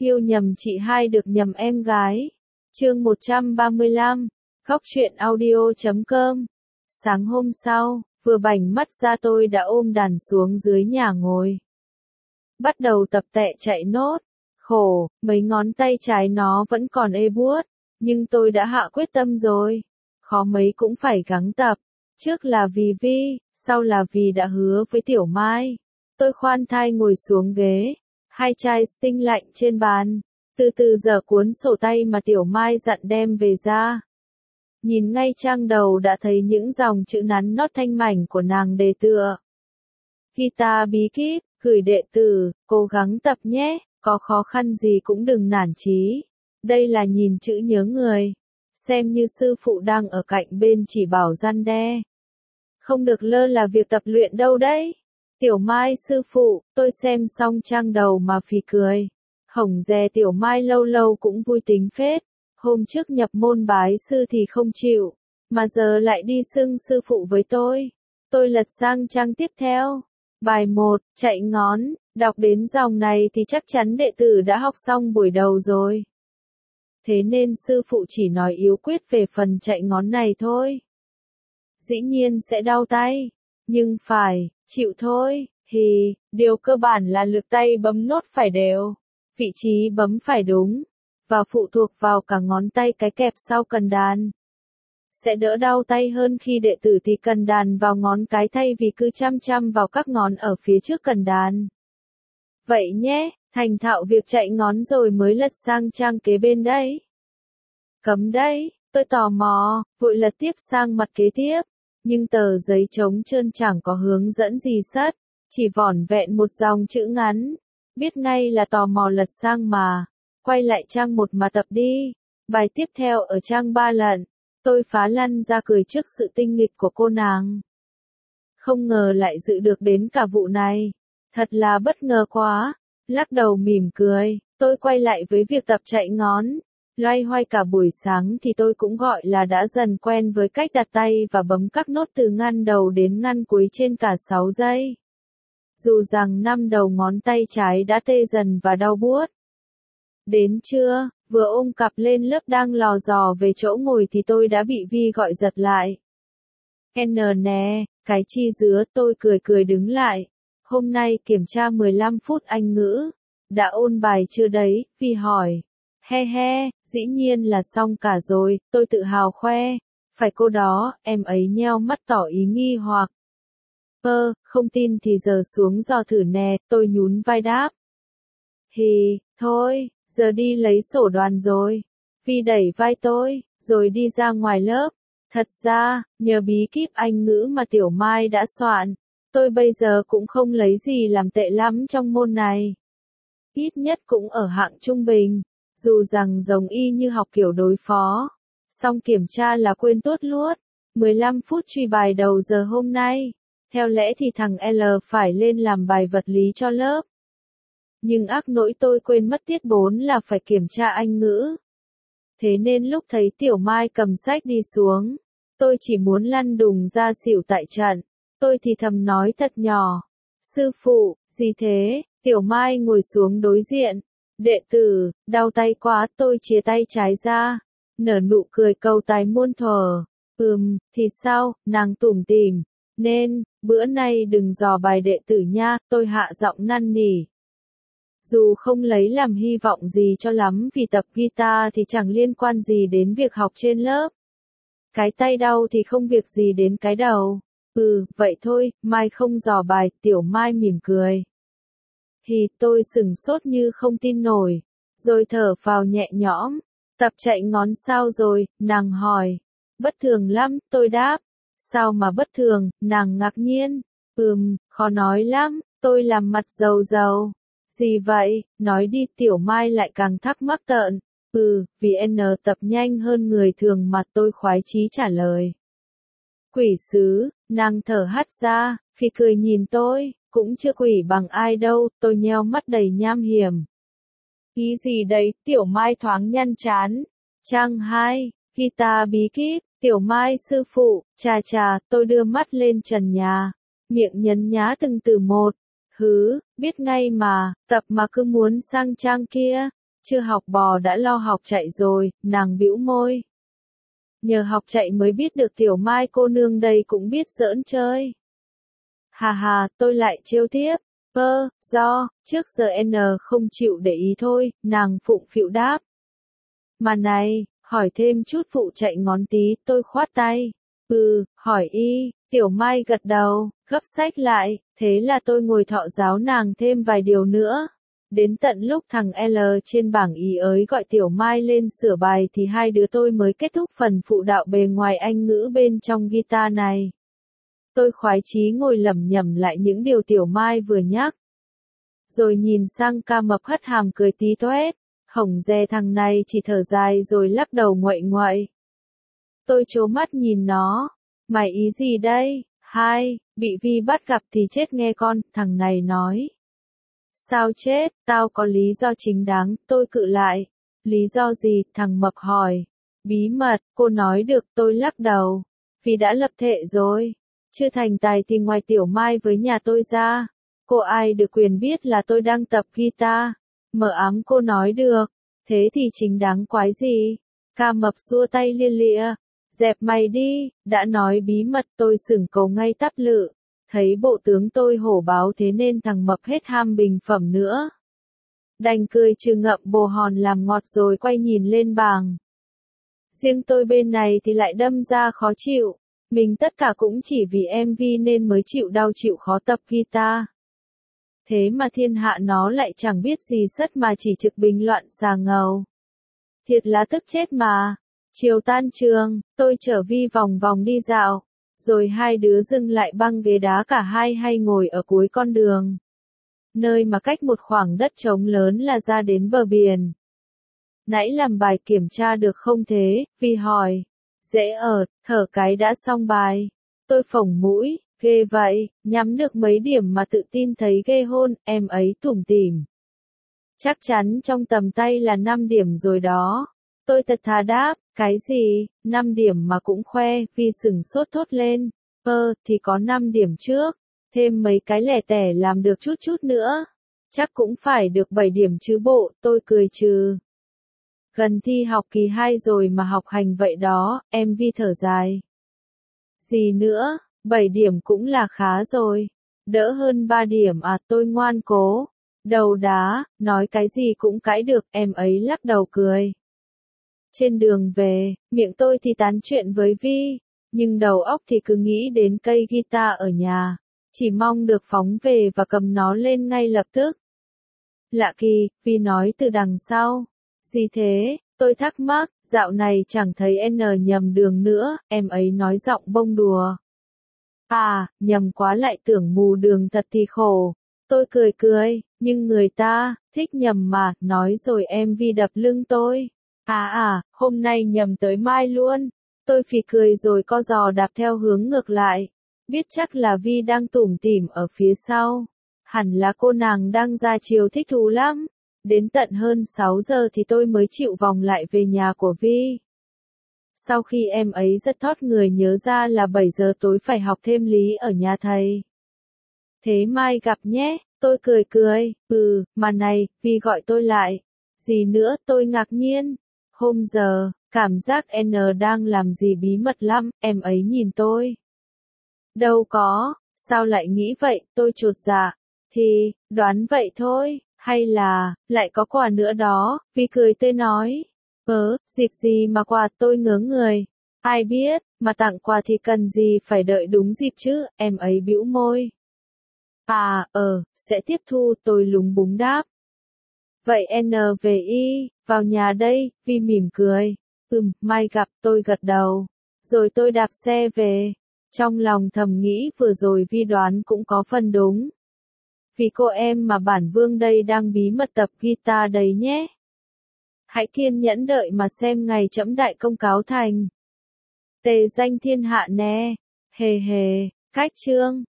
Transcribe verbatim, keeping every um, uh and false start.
Yêu nhầm chị hai được nhầm em gái. Chương một trăm ba mươi lăm, Góc truyện audio chấm com. Sáng hôm sau, vừa bảnh mắt ra tôi đã ôm đàn xuống dưới nhà ngồi. Bắt đầu tập tẹ chạy nốt. Khổ, mấy ngón tay trái nó vẫn còn ê buốt, nhưng tôi đã hạ quyết tâm rồi. Khó mấy cũng phải gắng tập. Trước là vì Vi, sau là vì đã hứa với Tiểu Mai. Tôi khoan thai ngồi xuống ghế, hai chai Sting lạnh trên bàn, từ từ giở cuốn sổ tay mà Tiểu Mai dặn đem về ra. Nhìn ngay trang đầu đã thấy những dòng chữ nắn nót thanh mảnh của nàng đề tựa. Guitar bí kíp, gửi đệ tử, cố gắng tập nhé, có khó khăn gì cũng đừng nản chí. Đây là nhìn chữ nhớ người. Xem như sư phụ đang ở cạnh bên chỉ bảo răn đe. Không được lơ là việc tập luyện đâu đấy. Tiểu Mai sư phụ, tôi xem xong trang đầu mà phì cười. Hổng dè Tiểu Mai lâu lâu cũng vui tính phết. Hôm trước nhập môn bái sư thì không chịu, mà giờ lại đi xưng sư phụ với tôi. Tôi lật sang trang tiếp theo. Bài một, chạy ngón, đọc đến dòng này thì chắc chắn đệ tử đã học xong buổi đầu rồi. Thế nên sư phụ chỉ nói yếu quyết về phần chạy ngón này thôi. Dĩ nhiên sẽ đau tay, nhưng phải chịu thôi. Thì, điều cơ bản là lực tay bấm nốt phải đều, vị trí bấm phải đúng, và phụ thuộc vào cả ngón tay cái kẹp sau cần đàn. Sẽ đỡ đau tay hơn khi đệ tử thì cần đàn vào ngón cái thay vì cứ chăm chăm vào các ngón ở phía trước cần đàn. Vậy nhé, thành thạo việc chạy ngón rồi mới lật sang trang kế bên đấy. Cấm đấy, tôi tò mò, vội lật tiếp sang mặt kế tiếp, nhưng tờ giấy trống trơn chẳng có hướng dẫn gì sất, chỉ vỏn vẹn một dòng chữ ngắn. Biết ngay là tò mò lật sang mà. Quay lại trang một mà tập đi. Bài tiếp theo ở trang ba lận. Tôi phá lăn ra cười trước sự tinh nghịch của cô nàng. Không ngờ lại dự được đến cả vụ này. Thật là bất ngờ quá. Lắc đầu mỉm cười, tôi quay lại với việc tập chạy ngón. Loay hoay cả buổi sáng thì tôi cũng gọi là đã dần quen với cách đặt tay và bấm các nốt từ ngăn đầu đến ngăn cuối trên cả sáu giây. Dù rằng năm đầu ngón tay trái đã tê dần và đau buốt. Đến trưa, vừa ôm cặp lên lớp đang lò dò về chỗ ngồi thì tôi đã bị Vi gọi giật lại. N nè, cái chi dứa, tôi cười cười đứng lại. Hôm nay kiểm tra mười lăm phút Anh ngữ. Đã ôn bài chưa đấy, Vi hỏi. He he, dĩ nhiên là xong cả rồi, tôi tự hào khoe. Phải cô đó, em ấy nheo mắt tỏ ý nghi hoặc. Ơ, không tin thì giờ xuống dò thử nè, tôi nhún vai đáp. Hì, thôi, giờ đi lấy sổ đoàn rồi. Vi đẩy vai tôi, rồi đi ra ngoài lớp. Thật ra, nhờ bí kíp Anh ngữ mà Tiểu Mai đã soạn, tôi bây giờ cũng không lấy gì làm tệ lắm trong môn này. Ít nhất cũng ở hạng trung bình, dù rằng giống y như học kiểu đối phó. Xong kiểm tra là quên tuốt luốt. mười lăm phút truy bài đầu giờ hôm nay. Theo lẽ thì thằng L phải lên làm bài vật lý cho lớp. Nhưng ác nỗi tôi quên mất tiết bốn là phải kiểm tra Anh ngữ. Thế nên lúc thấy Tiểu Mai cầm sách đi xuống, tôi chỉ muốn lăn đùng ra xỉu tại trận. Tôi thì thầm nói thật nhỏ. Sư phụ, gì thế? Tiểu Mai ngồi xuống đối diện. Đệ tử, đau tay quá, tôi chìa tay trái ra. Nở nụ cười câu tài muôn thuở. Ừm, thì sao, nàng tủm tỉm. Nên, bữa nay đừng dò bài đệ tử nha, tôi hạ giọng năn nỉ. Dù không lấy làm hy vọng gì cho lắm vì tập guitar thì chẳng liên quan gì đến việc học trên lớp. Cái tay đau thì không việc gì đến cái đầu. Ừ, vậy thôi, mai không dò bài, Tiểu Mai mỉm cười. Thì tôi sửng sốt như không tin nổi, rồi thở phào nhẹ nhõm. Tập chạy ngón sao rồi, nàng hỏi. Bất thường lắm, tôi đáp. Sao mà bất thường, nàng ngạc nhiên. Ừm, khó nói lắm, tôi làm mặt dầu dầu. Gì vậy, nói đi. Tiểu Mai lại càng thắc mắc tợn. Ừ, vì N tập nhanh hơn người thường mà, tôi khoái chí trả lời. Quỷ sứ, nàng thở hắt ra, phì cười nhìn tôi, cũng chưa quỷ bằng ai đâu, tôi nheo mắt đầy nham hiểm. Ý gì đấy, Tiểu Mai thoáng nhăn trán. Trang hai, guitar bí kíp, Tiểu Mai sư phụ, chà chà, tôi đưa mắt lên trần nhà, miệng nhấn nhá từng từ một. Hứ, biết ngay mà, tập mà cứ muốn sang trang kia. Chưa học bò đã lo học chạy rồi, nàng bĩu môi. Nhờ học chạy mới biết được Tiểu Mai cô nương đây cũng biết giỡn chơi. Hà hà, tôi lại trêu tiếp. Ơ, do, trước giờ N không chịu để ý thôi, nàng phụng phịu đáp. Mà này, hỏi thêm chút phụ chạy ngón tí, tôi khoát tay. Ừ, hỏi y, Tiểu Mai gật đầu, gấp sách lại, thế là tôi ngồi thọ giáo nàng thêm vài điều nữa. Đến tận lúc thằng L trên bảng ý ới gọi Tiểu Mai lên sửa bài thì hai đứa tôi mới kết thúc phần phụ đạo bề ngoài Anh ngữ bên trong guitar này. Tôi khoái chí ngồi lẩm nhẩm lại những điều Tiểu Mai vừa nhắc. Rồi nhìn sang Ca Mập hất hàm cười tí toét, hổng dè thằng này chỉ thở dài rồi lắc đầu nguậy nguậy. Tôi trố mắt nhìn nó, mày ý gì đây? Hai, bị Vi bắt gặp thì chết nghe con, thằng này nói. Sao chết, tao có lý do chính đáng, tôi cự lại. Lý do gì, thằng Mập hỏi. Bí mật, cô nói được, tôi lắc đầu. Vì đã lập thệ rồi. Chưa thành tài thì ngoài Tiểu Mai với nhà tôi ra. Cô ai được quyền biết là tôi đang tập guitar. Mờ ám cô nói được. Thế thì chính đáng quái gì? Ca Mập xua tay lia lịa. Dẹp mày đi, đã nói bí mật tôi sửng cầu ngay tắp lự. Thấy bộ tướng tôi hổ báo thế nên thằng Mập hết ham bình phẩm nữa. Đành cười trừ ngậm bồ hòn làm ngọt rồi quay nhìn lên bảng. Riêng tôi bên này thì lại đâm ra khó chịu. Mình tất cả cũng chỉ vì em vê nên mới chịu đau chịu khó tập guitar. Thế mà thiên hạ nó lại chẳng biết gì sất mà chỉ trực bình loạn xà ngầu. Thiệt là tức chết mà. Chiều tan trường, tôi chở Vi vòng vòng đi dạo. Rồi hai đứa dừng lại băng ghế đá cả hai hay ngồi ở cuối con đường. Nơi mà cách một khoảng đất trống lớn là ra đến bờ biển. Nãy làm bài kiểm tra được không thế? Vi hỏi. Dễ ợt, thở cái đã xong bài. Tôi phồng mũi, ghê vậy, nhắm được mấy điểm mà tự tin thấy ghê hôn, em ấy tủm tỉm. Chắc chắn trong tầm tay là năm điểm rồi đó. Tôi thật thà đáp, cái gì, năm điểm mà cũng khoe, Vi sừng sốt thốt lên. Ơ, thì có năm điểm trước, thêm mấy cái lẻ tẻ làm được chút chút nữa. Chắc cũng phải được bảy điểm chứ bộ, tôi cười trừ. Gần thi học kỳ hai rồi mà học hành vậy đó, em Vi thở dài. Gì nữa, bảy điểm cũng là khá rồi. Đỡ hơn ba điểm à, tôi ngoan cố. Đầu đá, nói cái gì cũng cãi được, em ấy lắc đầu cười. Trên đường về, miệng tôi thì tán chuyện với Vi, nhưng đầu óc thì cứ nghĩ đến cây guitar ở nhà, chỉ mong được phóng về và cầm nó lên ngay lập tức. Lạ kỳ, Vi nói từ đằng sau. Gì thế, tôi thắc mắc, dạo này chẳng thấy N nhầm đường nữa, em ấy nói giọng bông đùa. À, nhầm quá lại tưởng mù đường thật thì khổ. Tôi cười cười, nhưng người ta, thích nhầm mà, nói rồi em Vi đập lưng tôi. À à, hôm nay nhầm tới mai luôn. Tôi phì cười rồi co giò đạp theo hướng ngược lại. Biết chắc là Vi đang tủm tỉm ở phía sau. Hẳn là cô nàng đang ra chiều thích thú lắm. Đến tận hơn sáu giờ thì tôi mới chịu vòng lại về nhà của Vi. Sau khi em ấy giật thót người nhớ ra là bảy giờ tối phải học thêm lý ở nhà thầy. Thế mai gặp nhé, tôi cười cười, ừ, mà này, Vi gọi tôi lại. Gì nữa, tôi ngạc nhiên. Hôm giờ, cảm giác N đang làm gì bí mật lắm, em ấy nhìn tôi. Đâu có, sao lại nghĩ vậy, tôi chột dạ. Thì, đoán vậy thôi, hay là, lại có quà nữa đó, Vi cười tươi nói. Ớ, dịp gì mà quà, tôi ngớ người. Ai biết, mà tặng quà thì cần gì phải đợi đúng dịp chứ, em ấy bĩu môi. À, ờ, sẽ tiếp thu, tôi lúng búng đáp. Vậy N về y, vào nhà đây, Vi mỉm cười. Ừm, mai gặp, tôi gật đầu. Rồi tôi đạp xe về. Trong lòng thầm nghĩ vừa rồi Vi đoán cũng có phần đúng. Vì cô em mà bản vương đây đang bí mật tập guitar đấy nhé. Hãy kiên nhẫn đợi mà xem ngày trẫm đại công cáo thành. Tề danh thiên hạ nè. Hề hề, cách chương.